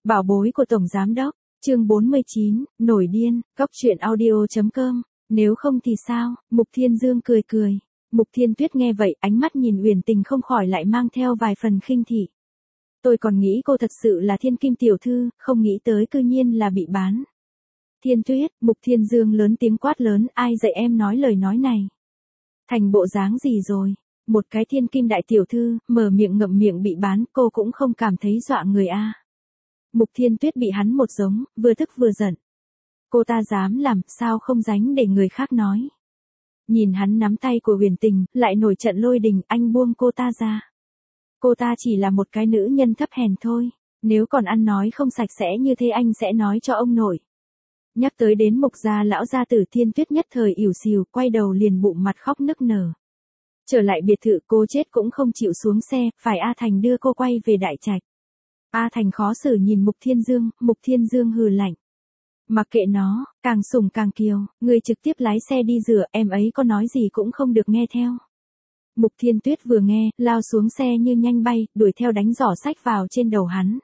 Bảo bối của Tổng Giám Đốc, chương 49, nổi điên, cóc truyện audio.com, nếu không thì sao, Mục Thiên Dương cười cười. Mục Thiên Tuyết nghe vậy, ánh mắt nhìn Uyển Tình không khỏi lại mang theo vài phần khinh thị. Tôi còn nghĩ cô thật sự là thiên kim tiểu thư, không nghĩ tới cư nhiên là bị bán. Thiên Tuyết, Mục Thiên Dương lớn tiếng quát lớn, ai dạy em nói lời nói này? Thành bộ dáng gì rồi? Một cái thiên kim đại tiểu thư, mở miệng ngậm miệng bị bán, cô cũng không cảm thấy dọa người a. Mục Thiên Tuyết bị hắn một giống, vừa tức vừa giận. Cô ta dám làm, sao không dánh để người khác nói. Nhìn hắn nắm tay của Uyển Tình, lại nổi trận lôi đình, anh buông cô ta ra. Cô ta chỉ là một cái nữ nhân thấp hèn thôi, nếu còn ăn nói không sạch sẽ như thế anh sẽ nói cho ông nội. Nhắc tới đến Mục gia lão gia tử, Thiên Tuyết nhất thời ỉu xìu, quay đầu liền bụng mặt khóc nức nở. Trở lại biệt thự cô chết cũng không chịu xuống xe, phải A Thành đưa cô quay về Đại Trạch. A Thành khó xử nhìn Mục Thiên Dương hừ lạnh. Mặc kệ nó, càng sủng càng kiều, người trực tiếp lái xe đi rửa, em ấy có nói gì cũng không được nghe theo. Mục Thiên Tuyết vừa nghe, lao xuống xe như nhanh bay, đuổi theo đánh giỏ sách vào trên đầu hắn.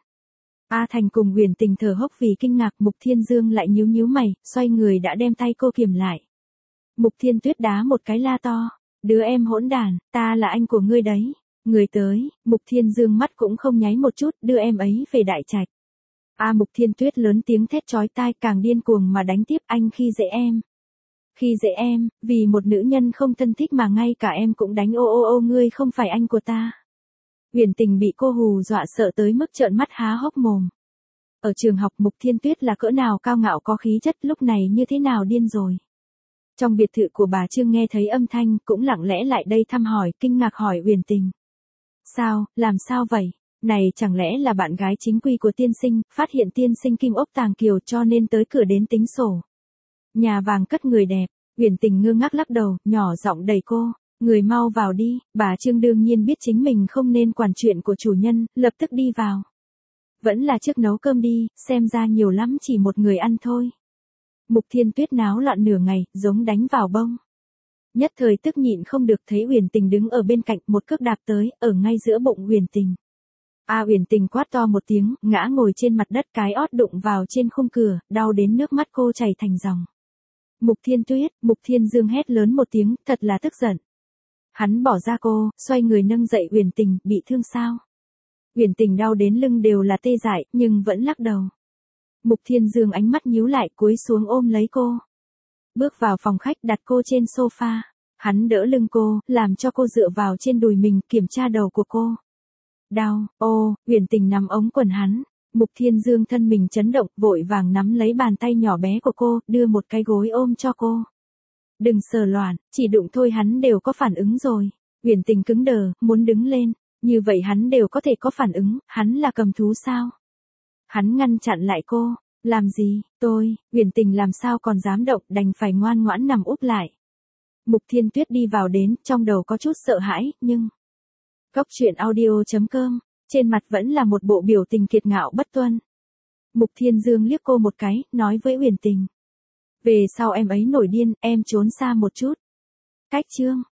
A Thành cùng Uyển Tình thở hốc vì kinh ngạc, Mục Thiên Dương lại nhíu nhíu mày, xoay người đã đem tay cô kiềm lại. Mục Thiên Tuyết đá một cái la to, đứa em hỗn đản, ta là anh của ngươi đấy. Người tới, Mục Thiên Dương mắt cũng không nháy một chút, đưa em ấy về Đại Trạch. Mục Thiên Tuyết lớn tiếng thét chói tai, càng điên cuồng mà đánh tiếp, anh khi dễ em. Khi dễ em, vì một nữ nhân không thân thích mà ngay cả em cũng đánh, ô ngươi không phải anh của ta. Uyển Tình bị cô hù dọa sợ tới mức trợn mắt há hốc mồm. Ở trường học Mục Thiên Tuyết là cỡ nào cao ngạo có khí chất, lúc này như thế nào điên rồi. Trong biệt thự của bà Trương nghe thấy âm thanh, cũng lặng lẽ lại đây thăm hỏi, kinh ngạc hỏi Uyển Tình. Sao, làm sao vậy? Này chẳng lẽ là bạn gái chính quy của tiên sinh, phát hiện tiên sinh kim ốc tàng kiều cho nên tới cửa đến tính sổ. Nhà vàng cất người đẹp, Uyển Tình ngơ ngác lắc đầu, nhỏ giọng đẩy cô, người mau vào đi, bà Trương đương nhiên biết chính mình không nên quản chuyện của chủ nhân, lập tức đi vào. Vẫn là trước nấu cơm đi, xem ra nhiều lắm chỉ một người ăn thôi. Mục Thiên Tuyết náo loạn nửa ngày, giống đánh vào bông. Nhất thời tức nhịn không được, thấy Uyển Tình đứng ở bên cạnh, một cước đạp tới, ở ngay giữa bụng Uyển Tình. Uyển Tình quát to một tiếng, ngã ngồi trên mặt đất, cái ót đụng vào trên khung cửa, đau đến nước mắt cô chảy thành dòng. Mục Thiên Tuyết, Mục Thiên Dương hét lớn một tiếng, thật là tức giận. Hắn bỏ ra cô, xoay người nâng dậy Uyển Tình, bị thương sao? Uyển Tình đau đến lưng đều là tê dại, nhưng vẫn lắc đầu. Mục Thiên Dương ánh mắt nhíu lại, cúi xuống ôm lấy cô. Bước vào phòng khách, đặt cô trên sofa. Hắn đỡ lưng cô, làm cho cô dựa vào trên đùi mình, kiểm tra đầu của cô. Đau, Uyển Tình nằm ống quần hắn. Mục Thiên Dương thân mình chấn động, vội vàng nắm lấy bàn tay nhỏ bé của cô, đưa một cái gối ôm cho cô. Đừng sờ loạn, chỉ đụng thôi hắn đều có phản ứng rồi. Uyển Tình cứng đờ, muốn đứng lên. Như vậy hắn đều có thể có phản ứng, hắn là cầm thú sao? Hắn ngăn chặn lại cô. Làm gì, Uyển Tình làm sao còn dám động, đành phải ngoan ngoãn nằm úp lại. Mục Thiên Tuyết đi vào đến, trong đầu có chút sợ hãi, nhưng... Cóc truyện audio.com, trên mặt vẫn là một bộ biểu tình kiệt ngạo bất tuân. Mục Thiên Dương liếc cô một cái, nói với Uyển Tình. Về sau em ấy nổi điên, em trốn xa một chút. Cách chương.